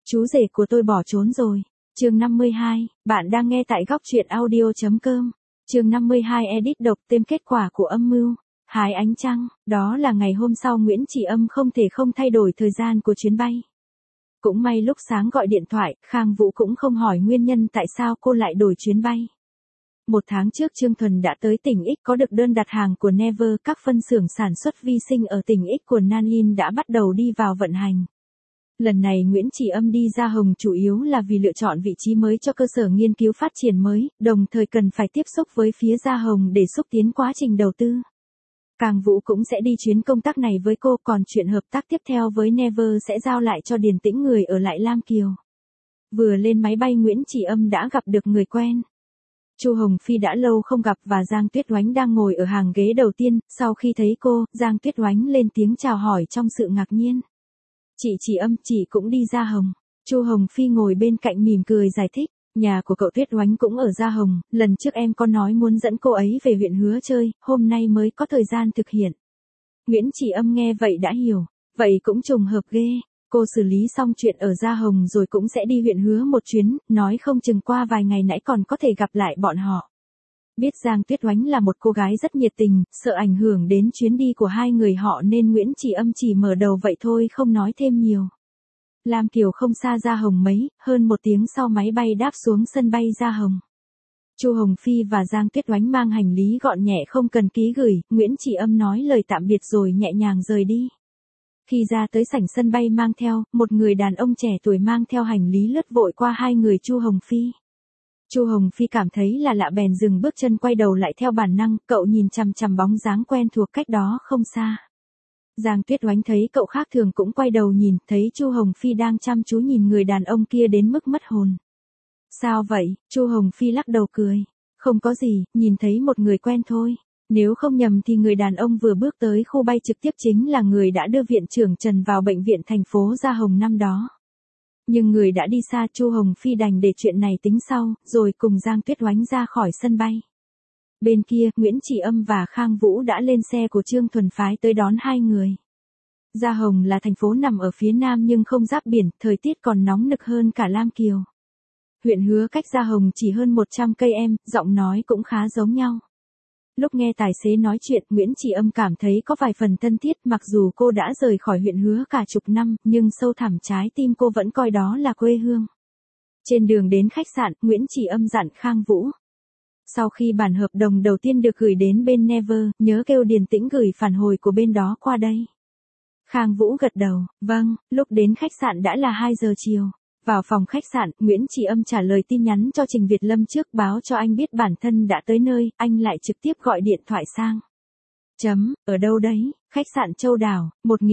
Chú rể của tôi bỏ trốn rồi. Chương 52, bạn đang nghe tại góc truyện audio.com. Chương 52 edit độc thêm kết quả của âm mưu. Hái ánh trăng, đó là ngày hôm sau Nguyễn Chỉ Âm không thể không thay đổi thời gian của chuyến bay. Cũng may lúc sáng gọi điện thoại, Khang Vũ cũng không hỏi nguyên nhân tại sao cô lại đổi chuyến bay. Một tháng trước Trương Thuần đã tới tỉnh X có được đơn đặt hàng của Never, các phân xưởng sản xuất vi sinh ở tỉnh X của Nanjing đã bắt đầu đi vào vận hành. Lần này Nguyễn Chỉ Âm đi Gia Hồng chủ yếu là vì lựa chọn vị trí mới cho cơ sở nghiên cứu phát triển mới, đồng thời cần phải tiếp xúc với phía Gia Hồng để xúc tiến quá trình đầu tư. Càng Vũ cũng sẽ đi chuyến công tác này với cô, còn chuyện hợp tác tiếp theo với Never sẽ giao lại cho Điền Tĩnh người ở lại Lam Kiều. Vừa lên máy bay Nguyễn Chỉ Âm đã gặp được người quen. Chu Hồng Phi đã lâu không gặp và Giang Tuyết Oánh đang ngồi ở hàng ghế đầu tiên, sau khi thấy cô, Giang Tuyết Oánh lên tiếng chào hỏi trong sự ngạc nhiên. Chị Chỉ Âm, chị cũng đi Gia Hồng. Chu Hồng Phi ngồi bên cạnh mỉm cười giải thích, nhà của cậu Tuyết Oánh cũng ở Gia Hồng, lần trước em có nói muốn dẫn cô ấy về huyện Hứa chơi, hôm nay mới có thời gian thực hiện. Nguyễn Chỉ Âm nghe vậy đã hiểu, vậy cũng trùng hợp ghê, cô xử lý xong chuyện ở Gia Hồng rồi cũng sẽ đi huyện Hứa một chuyến, nói không chừng qua vài ngày nãy còn có thể gặp lại bọn họ. Biết Giang Tuyết Oánh là một cô gái rất nhiệt tình, sợ ảnh hưởng đến chuyến đi của hai người họ nên Nguyễn Chỉ Âm chỉ mở đầu vậy thôi không nói thêm nhiều. Lam Kiều không xa Gia Hồng mấy, hơn một tiếng sau máy bay đáp xuống sân bay Gia Hồng. Chu Hồng Phi và Giang Tuyết Oánh mang hành lý gọn nhẹ không cần ký gửi, Nguyễn Chỉ Âm nói lời tạm biệt rồi nhẹ nhàng rời đi. Khi ra tới sảnh sân bay mang theo, một người đàn ông trẻ tuổi mang theo hành lý lướt vội qua hai người Chu Hồng Phi. Chu Hồng Phi cảm thấy là lạ bèn dừng bước chân quay đầu lại theo bản năng, cậu nhìn chằm chằm bóng dáng quen thuộc cách đó không xa. Giang Tuyết Oánh thấy cậu khác thường cũng quay đầu nhìn, thấy Chu Hồng Phi đang chăm chú nhìn người đàn ông kia đến mức mất hồn. Sao vậy? Chu Hồng Phi lắc đầu cười. Không có gì, nhìn thấy một người quen thôi. Nếu không nhầm thì người đàn ông vừa bước tới khu bay trực tiếp chính là người đã đưa viện trưởng Trần vào bệnh viện thành phố Gia Hồng năm đó. Nhưng người đã đi xa, Chu Hồng Phi đành để chuyện này tính sau, rồi cùng Giang Tuyết Oánh ra khỏi sân bay. Bên kia, Nguyễn Chỉ Âm và Khang Vũ đã lên xe của Trương Thuần phái tới đón hai người. Gia Hồng là thành phố nằm ở phía nam nhưng không giáp biển, thời tiết còn nóng nực hơn cả Lam Kiều. Huyện Hứa cách Gia Hồng chỉ hơn 100 cây, giọng nói cũng khá giống nhau. Lúc nghe tài xế nói chuyện, Nguyễn Chỉ Âm cảm thấy có vài phần thân thiết, mặc dù cô đã rời khỏi huyện Hứa cả chục năm, nhưng sâu thẳm trái tim cô vẫn coi đó là quê hương. Trên đường đến khách sạn, Nguyễn Chỉ Âm dặn Khang Vũ. Sau khi bản hợp đồng đầu tiên được gửi đến bên Never, nhớ kêu Điền Tĩnh gửi phản hồi của bên đó qua đây. Khang Vũ gật đầu, vâng, lúc đến khách sạn đã là 2 giờ chiều. Vào phòng khách sạn, Nguyễn Chỉ Âm trả lời tin nhắn cho Trình Việt Lâm trước, báo cho anh biết bản thân đã tới nơi, anh lại trực tiếp gọi điện thoại sang. Ở đâu đấy? Khách sạn Châu Đảo,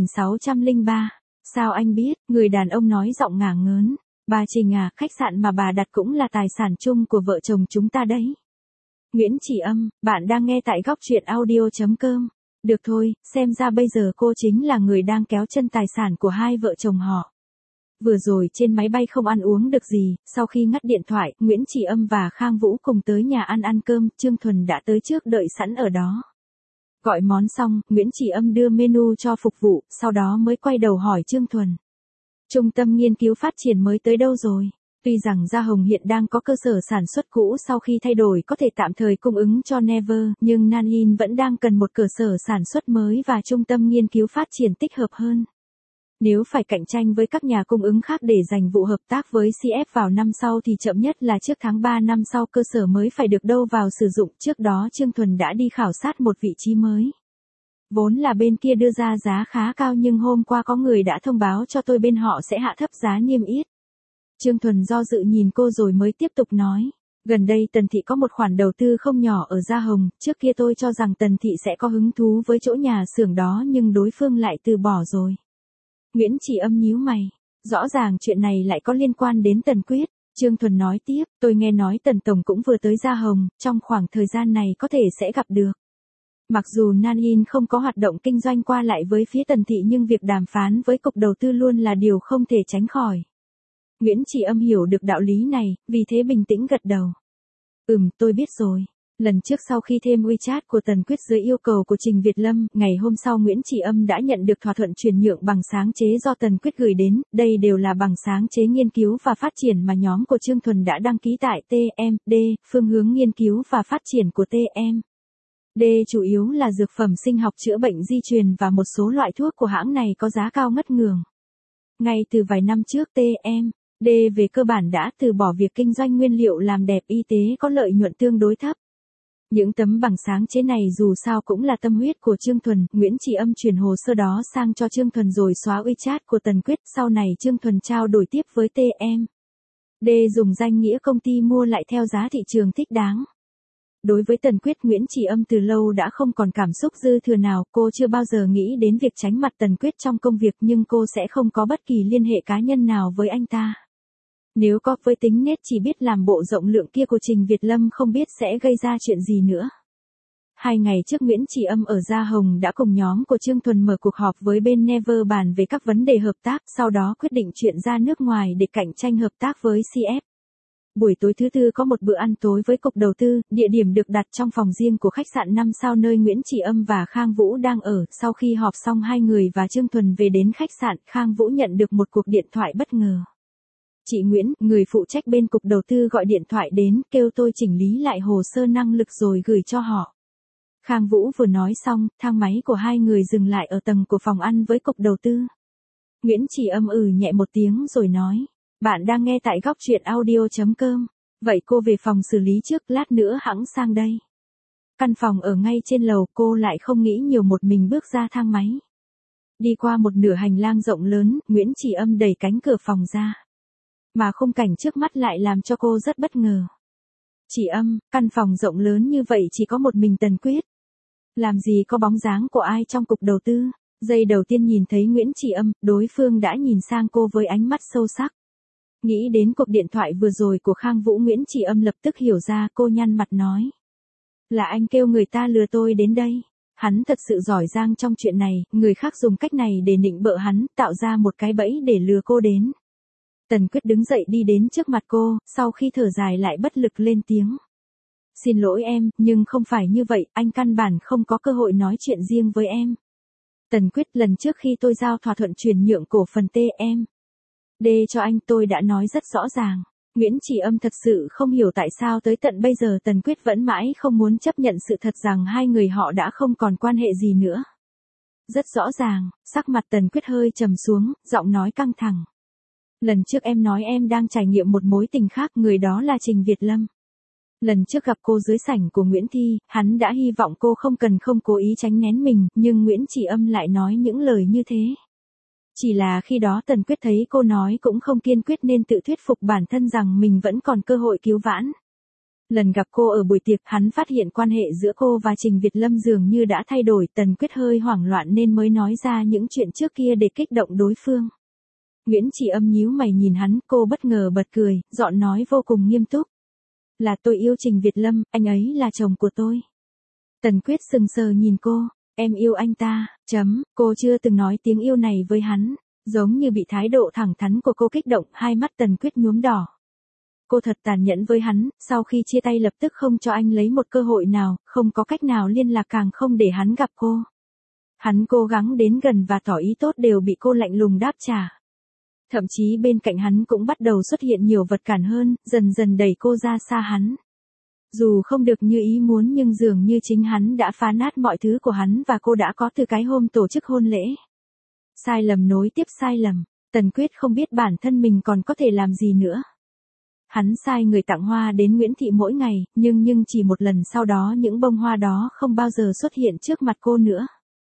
1603. Sao anh biết? Người đàn ông nói giọng ngả ngớn. Bà Trình à, khách sạn mà bà đặt cũng là tài sản chung của vợ chồng chúng ta đấy. Nguyễn Chỉ Âm, bạn đang nghe tại góc truyện audio.com. Được thôi, xem ra bây giờ cô chính là người đang kéo chân tài sản của hai vợ chồng họ. Vừa rồi trên máy bay không ăn uống được gì, sau khi ngắt điện thoại, Nguyễn Chỉ Âm và Khang Vũ cùng tới nhà ăn cơm, Trương Thuần đã tới trước đợi sẵn ở đó. Gọi món xong, Nguyễn Chỉ Âm đưa menu cho phục vụ, sau đó mới quay đầu hỏi Trương Thuần. Trung tâm nghiên cứu phát triển mới tới đâu rồi? Tuy rằng Gia Hồng hiện đang có cơ sở sản xuất cũ, sau khi thay đổi có thể tạm thời cung ứng cho Never, nhưng Nanjing vẫn đang cần một cơ sở sản xuất mới và trung tâm nghiên cứu phát triển tích hợp hơn. Nếu phải cạnh tranh với các nhà cung ứng khác để giành vụ hợp tác với CF vào năm sau thì chậm nhất là trước tháng 3 năm sau cơ sở mới phải được đâu vào sử dụng. Trước đó Trương Thuần đã đi khảo sát một vị trí mới. Vốn là bên kia đưa ra giá khá cao nhưng hôm qua có người đã thông báo cho tôi bên họ sẽ hạ thấp giá niêm yết. Trương Thuần do dự nhìn cô rồi mới tiếp tục nói. Gần đây Tần Thị có một khoản đầu tư không nhỏ ở Gia Hồng, trước kia tôi cho rằng Tần Thị sẽ có hứng thú với chỗ nhà xưởng đó nhưng đối phương lại từ bỏ rồi. Nguyễn Chỉ Âm nhíu mày. Rõ ràng chuyện này lại có liên quan đến Tần Quyết. Trương Thuần nói tiếp, tôi nghe nói Tần Tổng cũng vừa tới Gia Hồng, trong khoảng thời gian này có thể sẽ gặp được. Mặc dù Nanjing không có hoạt động kinh doanh qua lại với phía Tần Thị nhưng việc đàm phán với cục đầu tư luôn là điều không thể tránh khỏi. Nguyễn Chỉ Âm hiểu được đạo lý này, vì thế bình tĩnh gật đầu. Tôi biết rồi. Lần trước sau khi thêm WeChat của Tần Quyết dưới yêu cầu của Trình Việt Lâm, ngày hôm sau Nguyễn Chỉ Âm đã nhận được thỏa thuận chuyển nhượng bằng sáng chế do Tần Quyết gửi đến, đây đều là bằng sáng chế nghiên cứu và phát triển mà nhóm của Trương Thuần đã đăng ký tại TMD, phương hướng nghiên cứu và phát triển của TMD chủ yếu là dược phẩm sinh học chữa bệnh di truyền và một số loại thuốc của hãng này có giá cao ngất ngường. Ngay từ vài năm trước TMD về cơ bản đã từ bỏ việc kinh doanh nguyên liệu làm đẹp y tế có lợi nhuận tương đối thấp. Những tấm bằng sáng chế này dù sao cũng là tâm huyết của Trương Thuần, Nguyễn Chỉ Âm chuyển hồ sơ đó sang cho Trương Thuần rồi xóa WeChat của Tần Quyết, sau này Trương Thuần trao đổi tiếp với TMD dùng danh nghĩa công ty mua lại theo giá thị trường thích đáng. Đối với Tần Quyết, Nguyễn Chỉ Âm từ lâu đã không còn cảm xúc dư thừa nào, cô chưa bao giờ nghĩ đến việc tránh mặt Tần Quyết trong công việc nhưng cô sẽ không có bất kỳ liên hệ cá nhân nào với anh ta. Nếu có với tính nết chỉ biết làm bộ rộng lượng kia của Trình Việt Lâm không biết sẽ gây ra chuyện gì nữa. 2 ngày trước Nguyễn Chỉ Âm ở Gia Hồng đã cùng nhóm của Trương Thuần mở cuộc họp với bên Never bàn về các vấn đề hợp tác, sau đó quyết định chuyện ra nước ngoài để cạnh tranh hợp tác với CF. Buổi tối thứ Tư có một bữa ăn tối với cục đầu tư, địa điểm được đặt trong phòng riêng của khách sạn 5 sao nơi Nguyễn Chỉ Âm và Khang Vũ đang ở. Sau khi họp xong hai người và Trương Thuần về đến khách sạn, Khang Vũ nhận được một cuộc điện thoại bất ngờ. Chị Nguyễn, người phụ trách bên cục đầu tư gọi điện thoại đến, kêu tôi chỉnh lý lại hồ sơ năng lực rồi gửi cho họ. Khang Vũ vừa nói xong, thang máy của hai người dừng lại ở tầng của phòng ăn với cục đầu tư. Nguyễn Chỉ Âm nhẹ một tiếng rồi nói, bạn đang nghe tại góc truyện audio.com. Vậy cô về phòng xử lý trước, lát nữa hẵng sang đây. Căn phòng ở ngay trên lầu, cô lại không nghĩ nhiều một mình bước ra thang máy. Đi qua một nửa hành lang rộng lớn, Nguyễn Chỉ Âm đẩy cánh cửa phòng ra. Mà khung cảnh trước mắt lại làm cho cô rất bất ngờ. Chỉ Âm, căn phòng rộng lớn như vậy chỉ có một mình Tần Quyết. Làm gì có bóng dáng của ai trong cục đầu tư. Giây đầu tiên nhìn thấy Nguyễn Chỉ Âm, đối phương đã nhìn sang cô với ánh mắt sâu sắc. Nghĩ đến cuộc điện thoại vừa rồi của Khang Vũ, Nguyễn Chỉ Âm lập tức hiểu ra, cô nhăn mặt nói. Là anh kêu người ta lừa tôi đến đây. Hắn thật sự giỏi giang trong chuyện này, người khác dùng cách này để nịnh bợ hắn, tạo ra một cái bẫy để lừa cô đến. Tần Quyết đứng dậy đi đến trước mặt cô, sau khi thở dài lại bất lực lên tiếng. Xin lỗi em, nhưng không phải như vậy, anh căn bản không có cơ hội nói chuyện riêng với em. Tần Quyết, lần trước khi tôi giao thỏa thuận chuyển nhượng cổ phần TMD cho anh tôi đã nói rất rõ ràng. Nguyễn Chỉ Âm thật sự không hiểu tại sao tới tận bây giờ Tần Quyết vẫn mãi không muốn chấp nhận sự thật rằng hai người họ đã không còn quan hệ gì nữa. Rất rõ ràng, sắc mặt Tần Quyết hơi trầm xuống, giọng nói căng thẳng. Lần trước em nói em đang trải nghiệm một mối tình khác, người đó là Trình Việt Lâm. Lần trước gặp cô dưới sảnh của Nguyễn Thi, hắn đã hy vọng cô không cố ý tránh nén mình, nhưng Nguyễn Chỉ Âm lại nói những lời như thế. Chỉ là khi đó Tần Quyết thấy cô nói cũng không kiên quyết nên tự thuyết phục bản thân rằng mình vẫn còn cơ hội cứu vãn. Lần gặp cô ở buổi tiệc, hắn phát hiện quan hệ giữa cô và Trình Việt Lâm dường như đã thay đổi, Tần Quyết hơi hoảng loạn nên mới nói ra những chuyện trước kia để kích động đối phương. Nguyễn Chỉ Âm nhíu mày nhìn hắn, cô bất ngờ bật cười, giọng nói vô cùng nghiêm túc. Là tôi yêu Trình Việt Lâm, anh ấy là chồng của tôi. Tần Quyết sừng sờ nhìn cô, em yêu anh ta, cô chưa từng nói tiếng yêu này với hắn, giống như bị thái độ thẳng thắn của cô kích động, hai mắt Tần Quyết nhuốm đỏ. Cô thật tàn nhẫn với hắn, sau khi chia tay lập tức không cho anh lấy một cơ hội nào, không có cách nào liên lạc, càng không để hắn gặp cô. Hắn cố gắng đến gần và tỏ ý tốt đều bị cô lạnh lùng đáp trả. Thậm chí bên cạnh hắn cũng bắt đầu xuất hiện nhiều vật cản hơn, dần dần đẩy cô ra xa hắn. Dù không được như ý muốn nhưng dường như chính hắn đã phá nát mọi thứ của hắn và cô đã có từ cái hôm tổ chức hôn lễ. Sai lầm nối tiếp sai lầm, Tần Quyết không biết bản thân mình còn có thể làm gì nữa. Hắn sai người tặng hoa đến Nguyễn Thị mỗi ngày, nhưng chỉ một lần sau đó những bông hoa đó không bao giờ xuất hiện trước mặt cô nữa.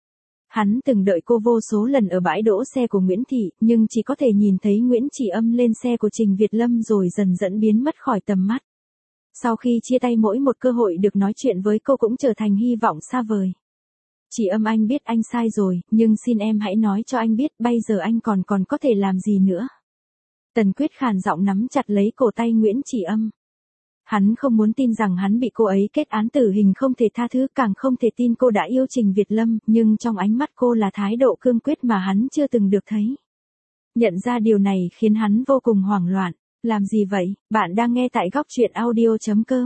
Hắn từng đợi cô vô số lần ở bãi đỗ xe của Nguyễn Thị, nhưng chỉ có thể nhìn thấy Nguyễn Chỉ Âm lên xe của Trình Việt Lâm rồi dần dần biến mất khỏi tầm mắt. Sau khi chia tay, mỗi một cơ hội được nói chuyện với cô cũng trở thành hy vọng xa vời. Chỉ Âm, anh biết anh sai rồi, nhưng xin em hãy nói cho anh biết bây giờ anh còn có thể làm gì nữa. Tần Quyết khàn giọng nắm chặt lấy cổ tay Nguyễn Chỉ Âm. Hắn không muốn tin rằng hắn bị cô ấy kết án tử hình không thể tha thứ, càng không thể tin cô đã yêu Trình Việt Lâm, nhưng trong ánh mắt cô là thái độ cương quyết mà hắn chưa từng được thấy. Nhận ra điều này khiến hắn vô cùng hoảng loạn. Làm gì vậy? Bạn đang nghe tại góc truyện audio.com.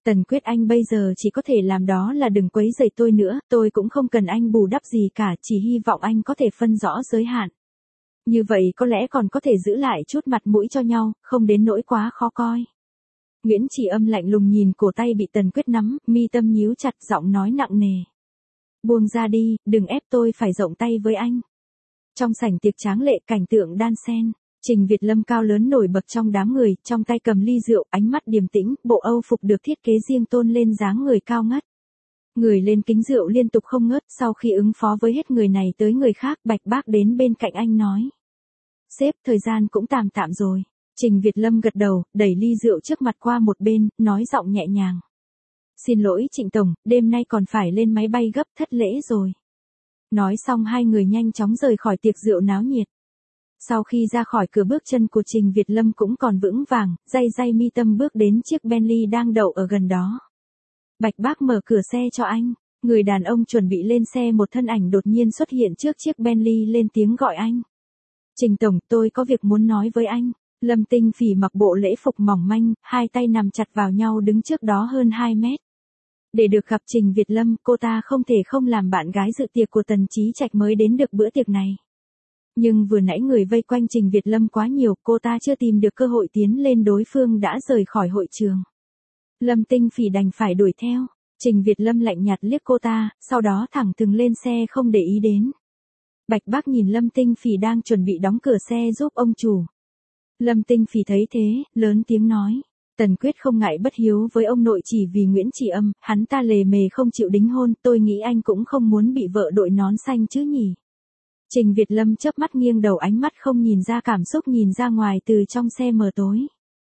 Tần Quyết, anh bây giờ chỉ có thể làm đó là đừng quấy rầy tôi nữa, tôi cũng không cần anh bù đắp gì cả, chỉ hy vọng anh có thể phân rõ giới hạn. Như vậy có lẽ còn có thể giữ lại chút mặt mũi cho nhau, không đến nỗi quá khó coi. Nguyễn Chỉ Âm lạnh lùng nhìn cổ tay bị Tần Quyết nắm, mi tâm nhíu chặt, giọng nói nặng nề. Buông ra đi, đừng ép tôi phải rộng tay với anh. Trong sảnh tiệc tráng lệ, cảnh tượng đan xen. Trình Việt Lâm cao lớn nổi bật trong đám người, trong tay cầm ly rượu, ánh mắt điềm tĩnh, bộ Âu phục được thiết kế riêng tôn lên dáng người cao ngất. Người lên kính rượu liên tục không ngớt, sau khi ứng phó với hết người này tới người khác, Bạch Bác đến bên cạnh anh nói. Sếp, thời gian cũng tạm tạm rồi. Trình Việt Lâm gật đầu, đẩy ly rượu trước mặt qua một bên, nói giọng nhẹ nhàng. Xin lỗi Trịnh Tổng, đêm nay còn phải lên máy bay gấp, thất lễ rồi. Nói xong hai người nhanh chóng rời khỏi tiệc rượu náo nhiệt. Sau khi ra khỏi cửa, bước chân của Trình Việt Lâm cũng còn vững vàng, day mi tâm bước đến chiếc Bentley đang đậu ở gần đó. Bạch Bác mở cửa xe cho anh, người đàn ông chuẩn bị lên xe, một thân ảnh đột nhiên xuất hiện trước chiếc Bentley, lên tiếng gọi anh. Trình Tổng, tôi có việc muốn nói với anh. Lâm Tinh Phỉ mặc bộ lễ phục mỏng manh, hai tay nằm chặt vào nhau đứng trước đó hơn 2 mét. Để được gặp Trình Việt Lâm, cô ta không thể không làm bạn gái dự tiệc của Tần Chí Trạch mới đến được bữa tiệc này. Nhưng vừa nãy người vây quanh Trình Việt Lâm quá nhiều, cô ta chưa tìm được cơ hội tiến lên, đối phương đã rời khỏi hội trường. Lâm Tinh Phỉ đành phải đuổi theo. Trình Việt Lâm lạnh nhạt liếc cô ta, sau đó thẳng thừng lên xe không để ý đến. Bạch Bác nhìn Lâm Tinh Phỉ đang chuẩn bị đóng cửa xe giúp ông chủ. Lâm Tinh Phỉ thấy thế, lớn tiếng nói. Tần Quyết không ngại bất hiếu với ông nội chỉ vì Nguyễn Chỉ Âm, hắn ta lề mề không chịu đính hôn, tôi nghĩ anh cũng không muốn bị vợ đội nón xanh chứ nhỉ. Trình Việt Lâm chớp mắt nghiêng đầu, ánh mắt không nhìn ra cảm xúc, nhìn ra ngoài từ trong xe mờ tối.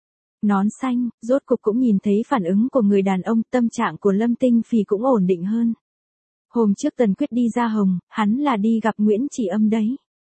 Nón xanh, rốt cục cũng nhìn thấy phản ứng của người đàn ông, tâm trạng của Lâm Tinh Phỉ cũng ổn định hơn. Hôm trước Tần Quyết đi ra Hồng, hắn là đi gặp Nguyễn Chỉ Âm đấy.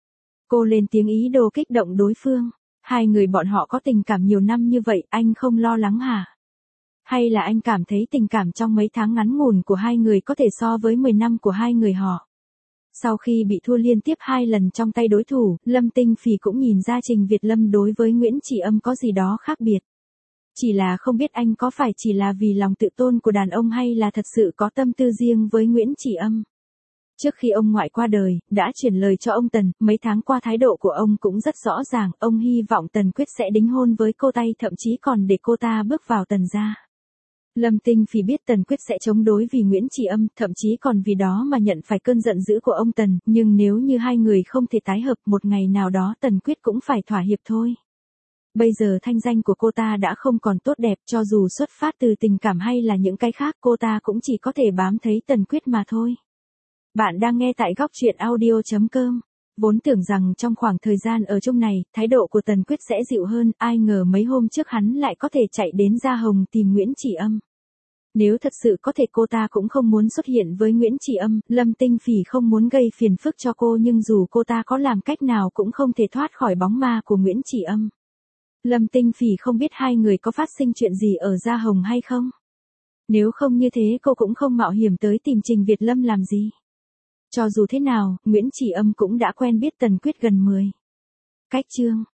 Cô lên tiếng ý đồ kích động đối phương. Hai người bọn họ có tình cảm nhiều năm như vậy, anh không lo lắng hả? Hay là anh cảm thấy tình cảm trong mấy tháng ngắn ngủn của hai người có thể so với 10 năm của hai người họ? Sau khi bị thua liên tiếp 2 lần trong tay đối thủ, Lâm Tinh Phỉ cũng nhìn ra Trình Việt Lâm đối với Nguyễn Chỉ Âm có gì đó khác biệt. Chỉ là không biết anh có phải chỉ là vì lòng tự tôn của đàn ông hay là thật sự có tâm tư riêng với Nguyễn Chỉ Âm. Trước khi ông ngoại qua đời, đã chuyển lời cho ông Tần, mấy tháng qua thái độ của ông cũng rất rõ ràng, ông hy vọng Tần Quyết sẽ đính hôn với cô ta, thậm chí còn để cô ta bước vào Tần gia. Lâm Tinh Phỉ biết Tần Quyết sẽ chống đối vì Nguyễn Chỉ Âm, thậm chí còn vì đó mà nhận phải cơn giận dữ của ông Tần, nhưng nếu như hai người không thể tái hợp, một ngày nào đó Tần Quyết cũng phải thỏa hiệp thôi. Bây giờ thanh danh của cô ta đã không còn tốt đẹp, cho dù xuất phát từ tình cảm hay là những cái khác, cô ta cũng chỉ có thể bám thấy Tần Quyết mà thôi. Bạn đang nghe tại góc truyện audio.com. Vốn tưởng rằng trong khoảng thời gian ở chung này, thái độ của Tần Quyết sẽ dịu hơn, ai ngờ mấy hôm trước hắn lại có thể chạy đến Gia Hồng tìm Nguyễn Chỉ Âm. Nếu thật sự có thể cô ta cũng không muốn xuất hiện với Nguyễn Chỉ Âm, Lâm Tinh Phỉ không muốn gây phiền phức cho cô, nhưng dù cô ta có làm cách nào cũng không thể thoát khỏi bóng ma của Nguyễn Chỉ Âm. Lâm Tinh Phỉ không biết hai người có phát sinh chuyện gì ở Gia Hồng hay không. Nếu không như thế cô cũng không mạo hiểm tới tìm Trình Việt Lâm làm gì. Cho dù thế nào, Nguyễn Chỉ Âm cũng đã quen biết Tần Quyết gần 10 cách chương.